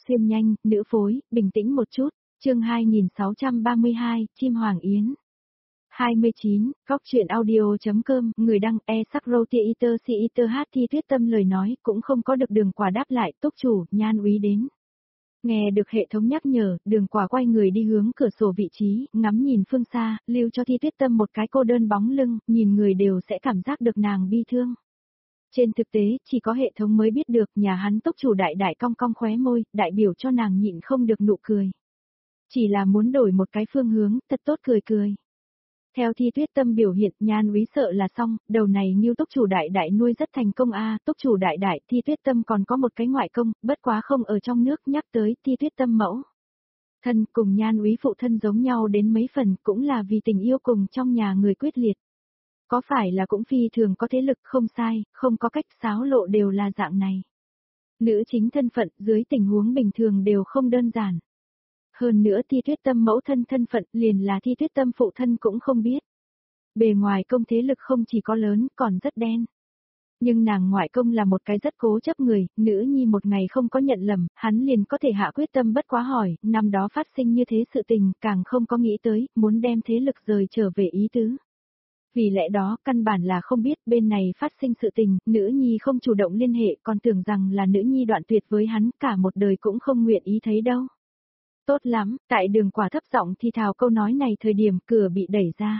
xuyên nhanh, nữ phối, bình tĩnh một chút, chương 2632, Chim Hoàng Yến. 29, góc truyện audio.com, người đăng sắc roti eater si eater hát Thi Tuyết Tâm lời nói cũng không có được Đường Quả đáp lại, túc chủ, Nhan úy đến. Nghe được hệ thống nhắc nhở, Đường Quả quay người đi hướng cửa sổ vị trí, ngắm nhìn phương xa, lưu cho Thi Tuyết Tâm một cái cô đơn bóng lưng, nhìn người đều sẽ cảm giác được nàng bi thương. Trên thực tế, chỉ có hệ thống mới biết được nhà hắn túc chủ đại đại cong cong khóe môi, đại biểu cho nàng nhịn không được nụ cười. Chỉ là muốn đổi một cái phương hướng, thật tốt cười cười. Theo Thi Tuyết Tâm biểu hiện, Nhan úy sợ là xong, đầu này Ngưu túc chủ đại đại nuôi rất thành công túc chủ đại đại, Thi Tuyết Tâm còn có một cái ngoại công, bất quá không ở trong nước, nhắc tới Thi Tuyết Tâm mẫu. Thân cùng Nhan úy phụ thân giống nhau đến mấy phần, cũng là vì tình yêu cùng trong nhà người quyết liệt. Có phải là cũng phi thường có thế lực, không sai, không có cách xáo lộ đều là dạng này. Nữ chính thân phận dưới tình huống bình thường đều không đơn giản. Hơn nữa Thi Tuyết Tâm mẫu thân thân phận liền là Thi Tuyết Tâm phụ thân cũng không biết. Bề ngoài công thế lực không chỉ có lớn, còn rất đen. Nhưng nàng ngoại công là một cái rất cố chấp người, nữ nhi một ngày không có nhận lầm, hắn liền có thể hạ quyết tâm bất quá hỏi, năm đó phát sinh như thế sự tình, càng không có nghĩ tới, muốn đem thế lực rời trở về ý tứ. Vì lẽ đó, căn bản là không biết bên này phát sinh sự tình, nữ nhi không chủ động liên hệ, còn tưởng rằng là nữ nhi đoạn tuyệt với hắn, cả một đời cũng không nguyện ý thấy đâu. Tốt lắm, tại Đường Quả thấp giọng thì thào câu nói này thời điểm cửa bị đẩy ra.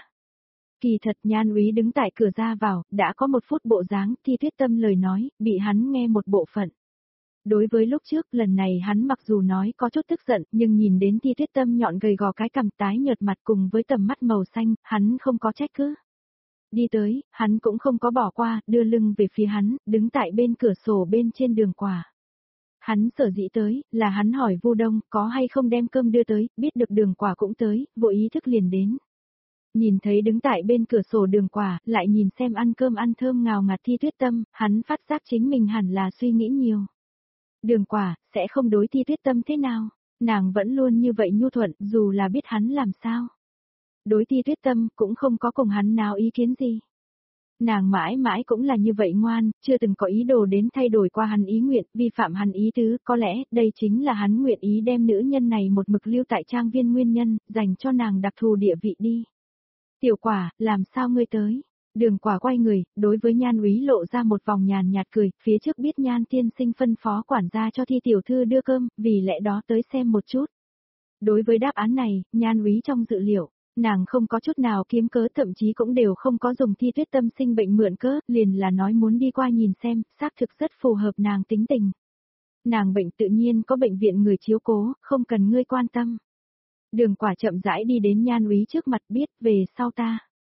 Kỳ thật Nhan úy đứng tại cửa ra vào, đã có một phút bộ dáng, Thi Tuyết Tâm lời nói, bị hắn nghe một bộ phận. Đối với lúc trước, lần này hắn mặc dù nói có chút tức giận, nhưng nhìn đến Thi Tuyết Tâm nhọn gầy gò cái cằm tái nhợt mặt cùng với tầm mắt màu xanh, hắn không có trách cứ. Đi tới, hắn cũng không có bỏ qua, đưa lưng về phía hắn, đứng tại bên cửa sổ bên trên Đường Quả. Hắn sở dĩ tới, là hắn hỏi Vu Đông có hay không đem cơm đưa tới, biết được Đường Quả cũng tới, vô ý thức liền đến. Nhìn thấy đứng tại bên cửa sổ Đường Quả, lại nhìn xem ăn cơm ăn thơm ngào ngạt Thi Tuyết Tâm, hắn phát giác chính mình hẳn là suy nghĩ nhiều. Đường Quả, sẽ không đối Thi Tuyết Tâm thế nào, nàng vẫn luôn như vậy nhu thuận, dù là biết hắn làm sao. Đối Thi Tuyết Tâm cũng không có cùng hắn nào ý kiến gì. Nàng mãi mãi cũng là như vậy ngoan, chưa từng có ý đồ đến thay đổi qua hắn ý nguyện, vi phạm hắn ý tứ, có lẽ đây chính là hắn nguyện ý đem nữ nhân này một mực lưu tại trang viên nguyên nhân, dành cho nàng đặc thù địa vị đi. Tiểu Quả, làm sao ngươi tới? Đường Quả quay người, đối với Nhan úy lộ ra một vòng nhàn nhạt cười, phía trước biết Nhan tiên sinh phân phó quản gia cho Thi tiểu thư đưa cơm, vì lẽ đó tới xem một chút. Đối với đáp án này, Nhan úy trong dự liệu. Nàng không có chút nào kiếm cớ, thậm chí cũng đều không có dùng Thi Tuyết Tâm sinh bệnh mượn cớ, liền là nói muốn đi qua nhìn xem, xác thực rất phù hợp nàng tính tình. Nàng bệnh tự nhiên có bệnh viện người chiếu cố, không cần ngươi quan tâm. Đường Quả chậm rãi đi đến Nhan úy trước mặt, biết về sau ta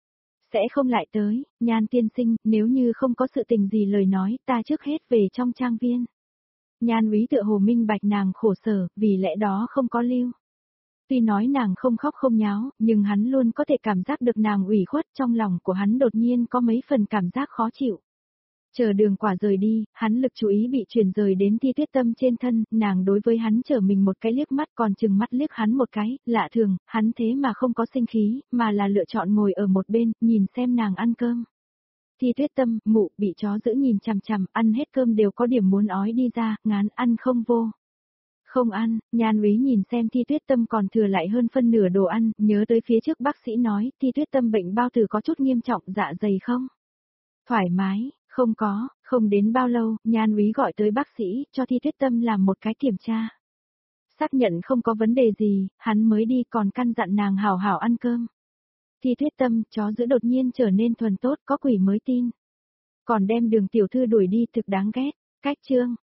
sẽ không lại tới, Nhan tiên sinh, nếu như không có sự tình gì lời nói, ta trước hết về trong trang viên. Nhan úy tựa hồ minh bạch nàng khổ sở, vì lẽ đó không có lưu. Tuy nói nàng không khóc không nháo, nhưng hắn luôn có thể cảm giác được nàng ủy khuất, trong lòng của hắn đột nhiên có mấy phần cảm giác khó chịu. Chờ Đường Quả rời đi, hắn lực chú ý bị chuyển rời đến Thi Tuyết Tâm trên thân, nàng đối với hắn trở mình một cái liếc mắt, còn chừng mắt liếc hắn một cái, lạ thường, hắn thế mà không có sinh khí, mà là lựa chọn ngồi ở một bên, nhìn xem nàng ăn cơm. Thi Tuyết Tâm, mụ, bị chó giữ nhìn chằm chằm, ăn hết cơm đều có điểm muốn ói đi ra, ngán ăn không vô. Không ăn, Nhan úy nhìn xem Thi Tuyết Tâm còn thừa lại hơn phân nửa đồ ăn, nhớ tới phía trước bác sĩ nói, Thi Tuyết Tâm bệnh bao tử có chút nghiêm trọng, dạ dày không? Thoải mái, không có, không đến bao lâu, Nhan úy gọi tới bác sĩ, cho Thi Tuyết Tâm làm một cái kiểm tra. Xác nhận không có vấn đề gì, hắn mới đi, còn căn dặn nàng hảo hảo ăn cơm. Thi Tuyết Tâm, chó giữ đột nhiên trở nên thuần tốt, có quỷ mới tin. Còn đem Đường tiểu thư đuổi đi, thực đáng ghét. Cách chương